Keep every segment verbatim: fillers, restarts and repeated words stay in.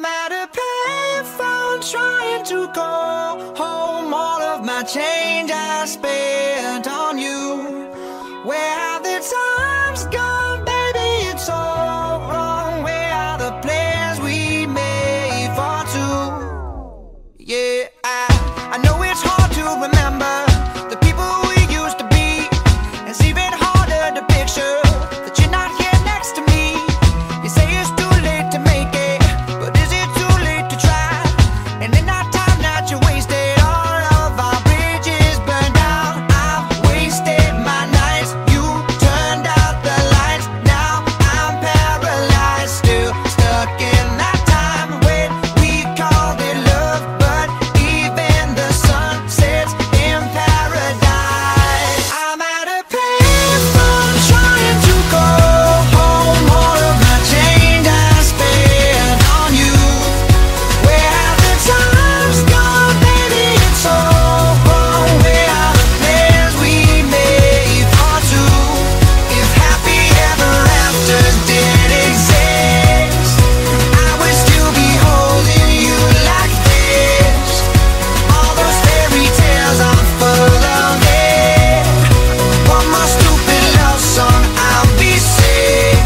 I'm at a payphone trying to call home. All of my change I spent on you. Where have the times gone, baby? It's all wrong. Where are the plans we made for two? Yeah, I, I know it's hard to remember the people we used to be. It's even harder to picture that you're not here next to me. You say it's too late to make it, but is it too late to try? And in that time that you wasted, all of our bridges burned down. I've wasted my nights, you turned out the lights. Now I'm paralyzed, still stuck in that time when we called it love. But even the sun sets in paradise. I'm at a payphone trying to call home. All of my change I spent on you. Where have the times gone, baby? It's all wrong. Where are the plans we made for two? If happy ever afters did exist, I would still be holding you like this. All those fairy tales are full of it. One more stupid love song, I'll be sick.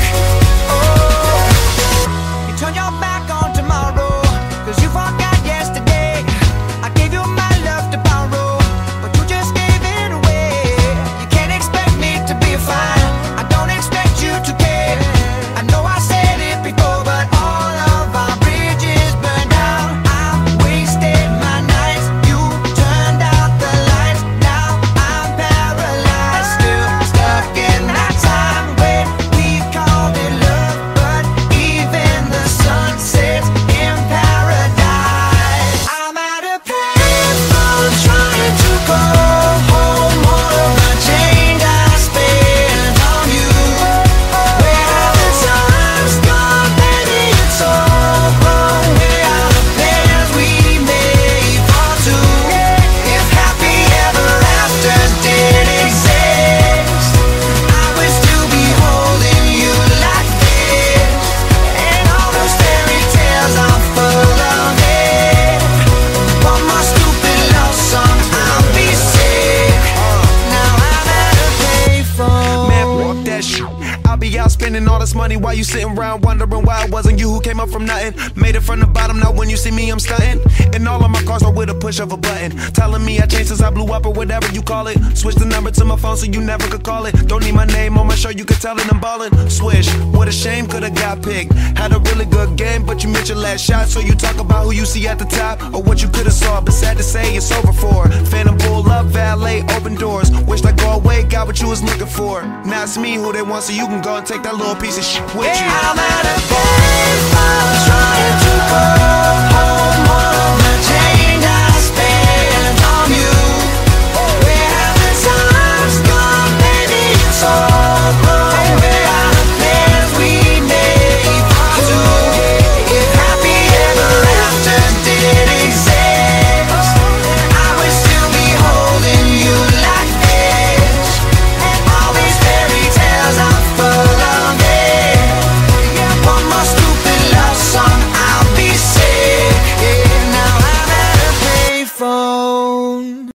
Oh, you turn your back on tomorrow, cause you forgot yesterday. I gave you my love to borrow, but you just gave it away. You can't expect me to be fine, I don't expect you to care. I know I said it before, but all of our bridges burned down. I wasted my nights, you turned out the lights. Now I'm paralyzed, still stuck in that time when we called it love. But even the sun sets in paradise. I'm at a payphone trying to call home. All of my change I spent on you. Where have the times gone, baby? It's all wrong. Where are the plans we made for two? If happy ever afters did exist, I would still be holding you like this. And all those fairy tales are full of it. One more stupid love song, I'll be sick. Now I'm at a payphone. Man, fuck that shit. I'll be out spending all this money while you sitting around wondering why it wasn't you who came up from nothing. Made it from the bottom, now when you see me, I'm stunting. And all of my cars are with a push of a button. Telling me I changed since I blew up or whatever you call it. Switch the number to my phone so you never could call it. Don't need my name on my show, you could tell it I'm ballin'. Swish, what a shame, could've got picked. Had a really good game, but you missed your last shot. So you talk about who you see at the top or what you could've saw. But sad to say, it's over for. Phantom pull up, valet, open doors. Wished I go away, got what you was looking for. Now it's me who they want, so you can go and take that little piece of shit with you. I'm at a payphone trying to call home.